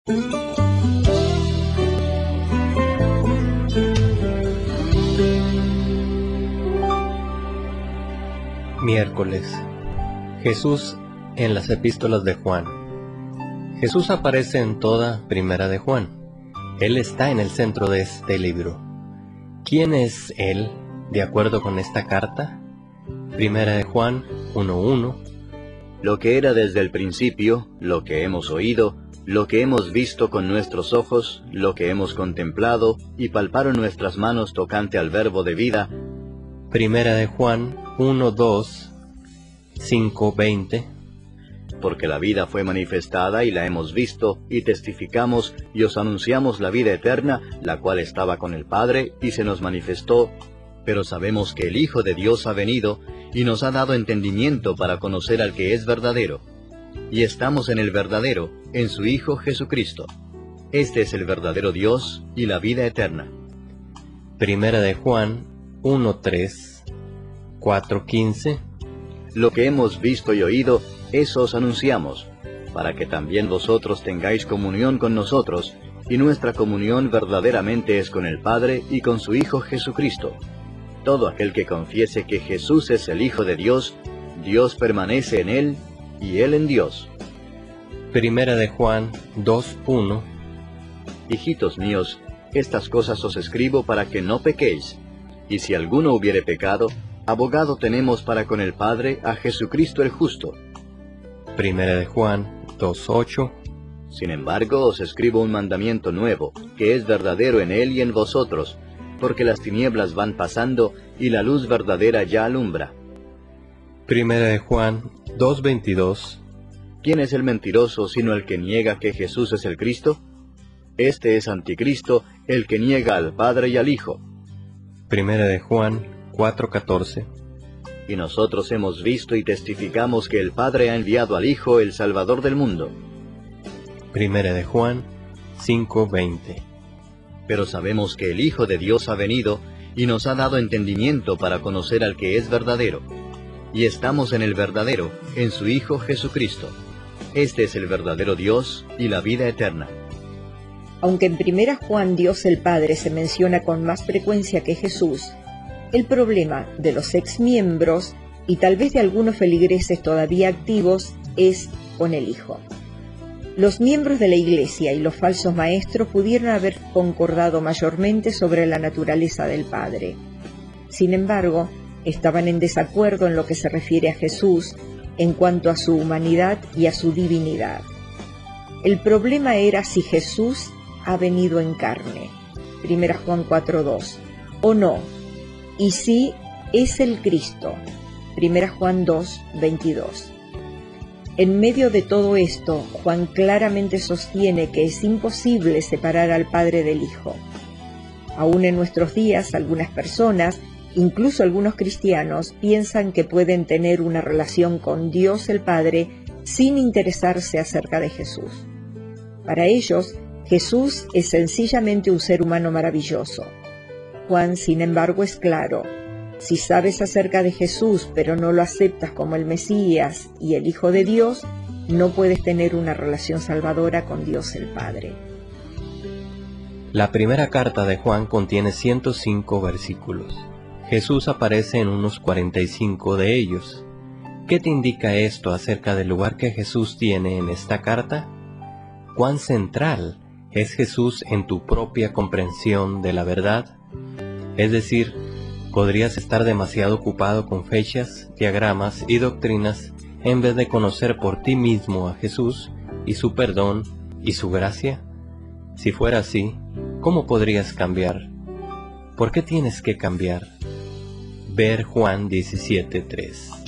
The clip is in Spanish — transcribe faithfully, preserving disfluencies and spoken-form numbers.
Miércoles. Jesús en las epístolas de Juan. Jesús aparece en toda Primera de Juan. Él está en el centro de este libro. ¿Quién es Él, de acuerdo con esta carta? Primera de Juan uno uno. Lo que era desde el principio, lo que hemos oído, lo que hemos visto con nuestros ojos, lo que hemos contemplado, y palparon nuestras manos tocante al verbo de vida. Primera de Juan uno dos, cinco veinte. Porque la vida fue manifestada y la hemos visto, y testificamos, y os anunciamos la vida eterna, la cual estaba con el Padre, y se nos manifestó. Pero sabemos que el Hijo de Dios ha venido, y nos ha dado entendimiento para conocer al que es verdadero. Y estamos en el verdadero, en su Hijo Jesucristo. Este es el verdadero Dios y la vida eterna. Primera de Juan uno tres, cuatro quince. Lo que hemos visto y oído, eso os anunciamos, para que también vosotros tengáis comunión con nosotros, y nuestra comunión verdaderamente es con el Padre y con su Hijo Jesucristo. Todo aquel que confiese que Jesús es el Hijo de Dios, Dios permanece en él, y él en Dios. Primera de Juan dos uno. Hijitos míos, estas cosas os escribo para que no pequéis. Y si alguno hubiere pecado, abogado tenemos para con el Padre a Jesucristo el justo. Primera de Juan dos ocho. Sin embargo, os escribo un mandamiento nuevo, que es verdadero en él y en vosotros, porque las tinieblas van pasando y la luz verdadera ya alumbra. Primera de Juan dos veintidós. ¿Quién es el mentiroso sino el que niega que Jesús es el Cristo? Este es Anticristo, el que niega al Padre y al Hijo. Primera de Juan cuatro catorce. Y nosotros hemos visto y testificamos que el Padre ha enviado al Hijo, el Salvador del mundo. Primera de Juan cinco veinte. Pero sabemos que el Hijo de Dios ha venido, y nos ha dado entendimiento para conocer al que es verdadero. Y estamos en el verdadero, en su Hijo Jesucristo. Este es el verdadero Dios y la vida eterna. Aunque en Primera Juan Dios el Padre se menciona con más frecuencia que Jesús, el problema de los exmiembros, y tal vez de algunos feligreses todavía activos, es con el Hijo. Los miembros de la Iglesia y los falsos maestros pudieron haber concordado mayormente sobre la naturaleza del Padre. Sin embargo, estaban en desacuerdo en lo que se refiere a Jesús en cuanto a su humanidad y a su divinidad. El problema era si Jesús ha venido en carne, Primera Juan cuatro dos, o no, y si es el Cristo, Primera Juan dos veintidós. En medio de todo esto, Juan claramente sostiene que es imposible separar al Padre del Hijo. Aún en nuestros días, algunas personas, incluso algunos cristianos, piensan que pueden tener una relación con Dios el Padre sin interesarse acerca de Jesús. Para ellos, Jesús es sencillamente un ser humano maravilloso. Juan, sin embargo, es claro. Si sabes acerca de Jesús, pero no lo aceptas como el Mesías y el Hijo de Dios, no puedes tener una relación salvadora con Dios el Padre. La primera carta de Juan contiene ciento cinco versículos. Jesús aparece en unos cuarenta y cinco de ellos. ¿Qué te indica esto acerca del lugar que Jesús tiene en esta carta? ¿Cuán central es Jesús en tu propia comprensión de la verdad? Es decir, podrías estar demasiado ocupado con fechas, diagramas y doctrinas en vez de conocer por ti mismo a Jesús y su perdón y su gracia. Si fuera así, ¿cómo podrías cambiar? ¿Por qué tienes que cambiar? Ver Juan diecisiete tres.